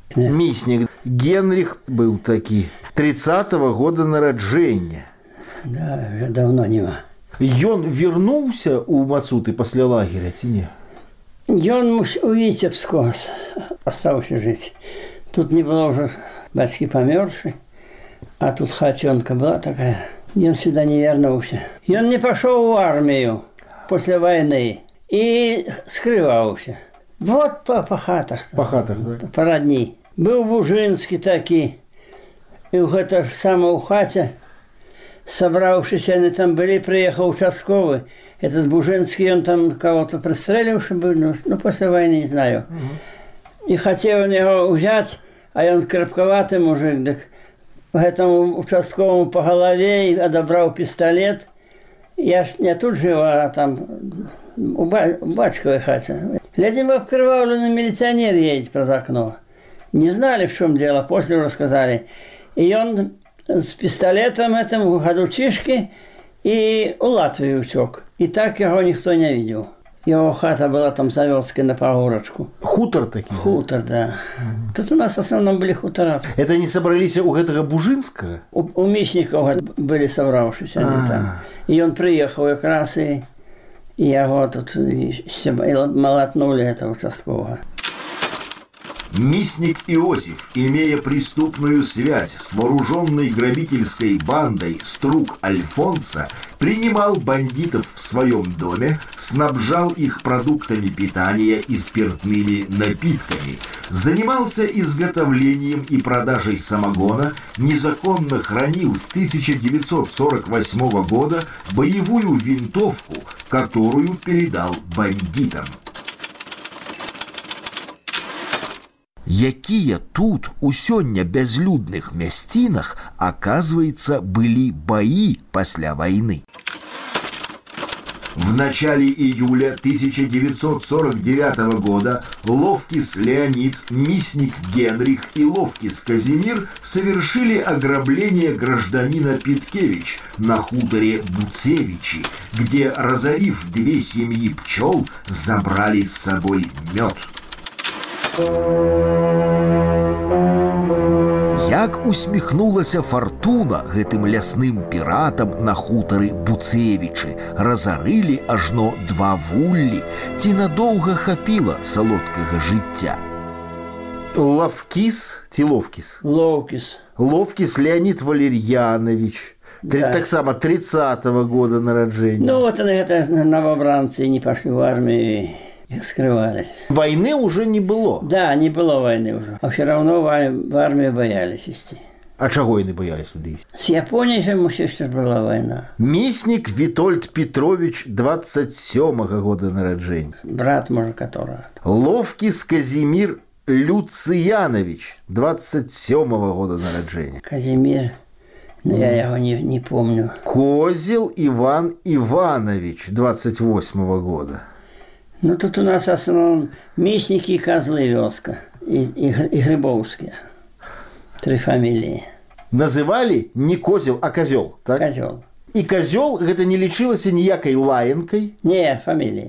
Міснік Генрих быў такі 30-го года нараджэння. Да, уже давно нема. Ён вярнуўся ў Мацуты пасля лагеря ці не? Ён у Віцебску астаўся жыць. Тут не было ўжо бацькі памёршы, а тут хацёнка была такая. Ён сюда не вярнуўся. Ён не пашоў у армію пасля вайны і скрываўся. Вот па хатах. Па хатах, да? Па радні. Быў Бужынскі такі. І ў гэта ж сама ў хаце, сабраўшыся, яны там былі, прыехаў участковы. Этот Бужинский, он там кого-то пристреливший был, ну, после войны, не знаю. И хотел он его взять, а он крепковатый мужик, так этому участковому по голове и одобрал пистолет. Я ж не тут жил, а там у батьковой хате. Глядим, обкрывал, на милиционер едет про окно. Не знали, в чем дело, после рассказали. И он с пистолетом этим в ходучишке и у Латвии утек. И так его никто не видел. Его хата была там Завёлская на погорочку. Хутор такие? Хутор, да. Тут у нас в основном были хутора. Это они собрались у этого Бужинского? У Мисникова были собравшиеся они там. И он приехал как раз, и его тут молотнули, этого участкового. Мисник Иосиф, имея преступную связь с вооруженной грабительской бандой Струк Альфонса, принимал бандитов в своем доме, снабжал их продуктами питания и спиртными напитками, занимался изготовлением и продажей самогона, незаконно хранил с 1948 года боевую винтовку, которую передал бандитам. Якія тут у сёння бязлюдных мясцінах, оказывается, были бои после войны. В начале июля 1949 года Ловкис Леонид, Мисник Генрих и Ловкис Казимир совершили ограбление гражданина Питкевич на хуторе Буцевичи, где, разорив 2 семьи пчел, забрали с собой мед. Як усміхнулася фортуна гэтым лясным піратам на хутары Буцевічы, разарылі ажно 2 вуллі, ці надоўга хапіла салодкага жыцця. Ловкис ці Ловкис? Ловкис. Ловкис Леонид Валерьянович. Да. Так само 30-го года нараджэння. Ну вот они, это новобранцы, не пошли в армию. Их скрывались. Войны уже не было? Да, не было войны уже. А все равно в армию боялись идти. А чего они боялись туда идти? С Японией же мучительно была война. Мисник Витольд Петрович 27-го года нараджения. Брат, может, которого. Ловкис Казимир Люциянович 27-го года нараджения. Казимир, но я его не помню. Козел Иван Иванович 28-го года. Ну, тут у нас в основном Мисники и Козлы вёска, и Грибовские. 3 фамилии. Называли не Козел, а Козел, так? Козел. И Козел это не лічылася ніякай лаянкай? Не, фамилии.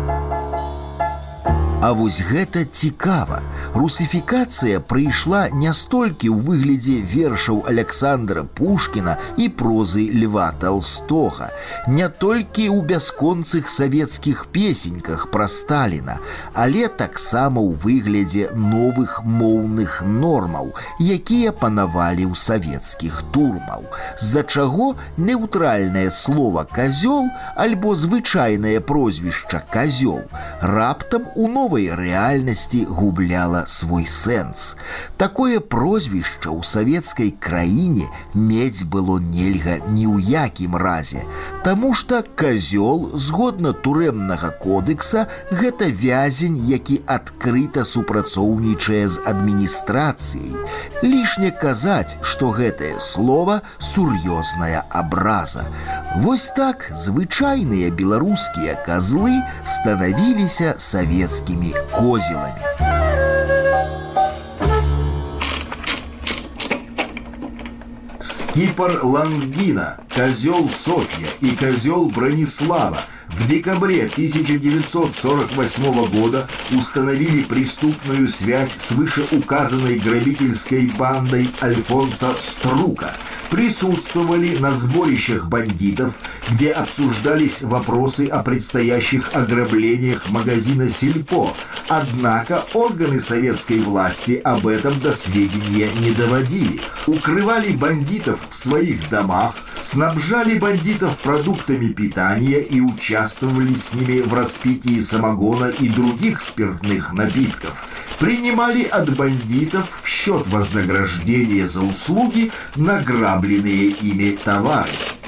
А вось гэта цікава. Русифікацыя прыйшла не столькі ў выглядзе вершаў Александра Пушкіна і прозы Льва Толстога, не толькі ў бясконцых савецкіх песеньках пра Сталіна, але таксама ў выглядзе новых моўных нормаў, якія панавалі ў савецкіх турмаў, з-за чаго неўтральнае слова «казёл» альбо звычайнае прозвішча «казёл» раптам у новай рэальнасці губляла свой сэнс. Такое прозвішча ў савецкай краіне мець было нельга ні ў якім разе, таму што казёл, згодна турэмнага кодекса, гэта вязень, які адкрыта супрацоўнічае з адміністрацыяй. Лішне казаць, што гэтае слова сур'ёзная абраза. Вось так звычайныя беларускія казлы станавіліся савецкімі козелами. С Скипор Лангина, козел Софья и козел Бронислава в декабре 1948 года установили преступную связь с вышеуказанной грабительской бандой Альфонса Струка, присутствовали на сборищах бандитов, где обсуждались вопросы о предстоящих ограблениях магазина «Сельпо», однако органы советской власти об этом до сведения не доводили. Укрывали бандитов в своих домах, снабжали бандитов продуктами питания и участвовали с ними в распитии самогона и других спиртных напитков. Принимали от бандитов в счет вознаграждения за услуги награбленные ими товары.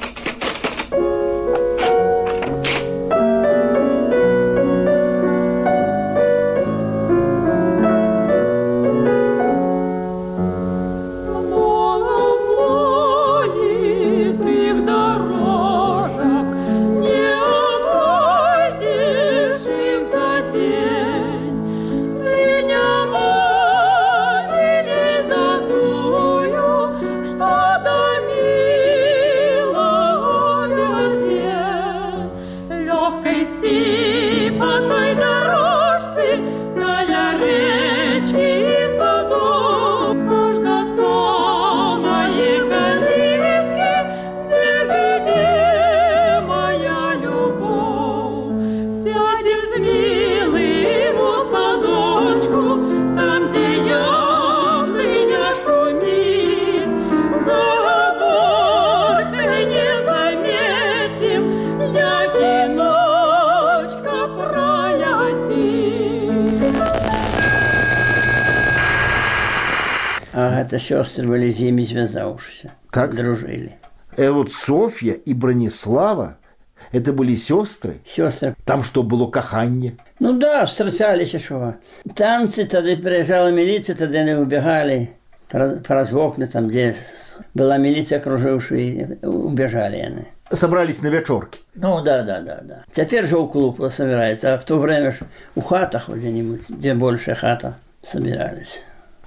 Это сестры были зимой связавшиеся, так дружили. Вот Софья и Бронислава, это были сестры? Сестры. Там что, было каханье? Ну да, встречались еще. Танцы, тогда приезжала милиция, тогда они убегали. Про окна, там, где была милиция окружившая, убежали они. Собрались на вечерки? Ну да. Теперь же у клуба собирается, а в то время у хатах где-нибудь, где больше хата, собирались.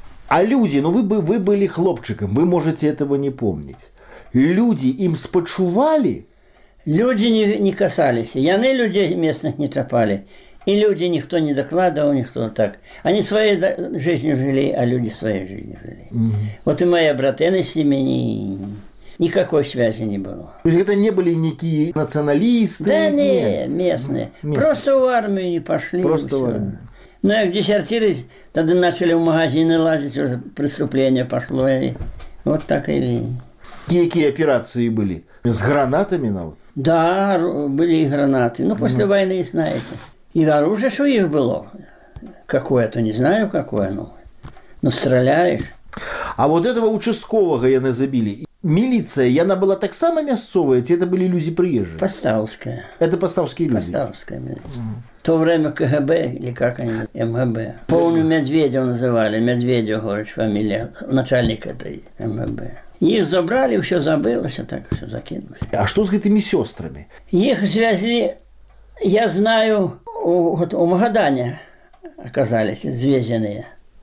А люди, ну вы были хлопчиком, вы можете этого не помнить. Люди им спочували? Люди не касались. Яны людей местных не трапали. И люди никто не докладывал, никто так. Они своей жизнью жили, а люди своей жизнью жили. Вот и мои братаны с ними никакой связи не было. То есть это не были никакие националисты? Да нет, местные. Просто в армию не пошли. Просто в армию. Ну, как десертировались, тогда начали в магазины лазить, уже преступление пошло. И вот так и... Какие операции были? С гранатами? Да, были и гранаты. Ну, после войны, знаете. И оружие, что их было. Какое-то, не знаю, какое, но стреляешь. А вот этого участкового яны забили. Милиция, яна была так само мясцовая, ці это были люди приезжие? Поставская. Это поставские люди? Поставская милиция. В то время КГБ, или как они, МГБ. Помню, Медведева называли. Медведев, говорит, фамилия, начальник этой МГБ. Их забрали, все забылось, так все закинулось. А что с этими сестрами? Их связали, я знаю, у Магадане оказались связанные.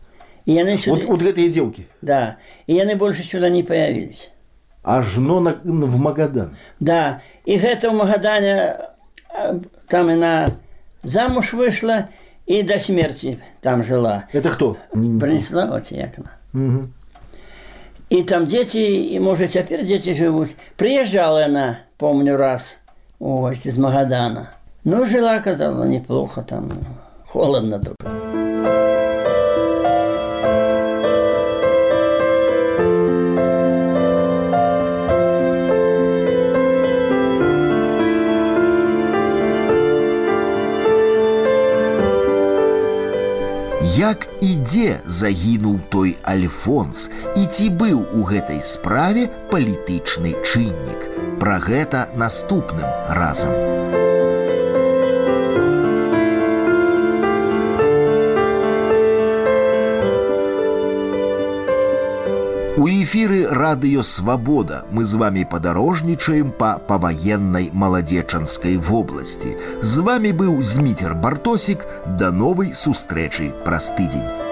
И они сюда... Вот эти девки? Да. И они больше сюда не появились. Аж в Магадан? Да. И это в Магадане, там она замуж вышла и до смерти там жила. Это кто? Бронислава Тьякна. Угу. И там дети, и, может, теперь дети живут. Приезжала она, помню, раз в гости из Магадана. Ну, жила, казалось, неплохо там, холодно только. Як і дзе загінуў той Альфонс і ці быў у гэтай справе палітычны чыннік? Пра гэта наступным разам. У эфіры радыё «Свабода» мы з вами падарожнічаем па паваеннай маладзечанскай вобласці. З вами быў Зміцер Бартосік. Да новай сустрэчы праз тыдзень.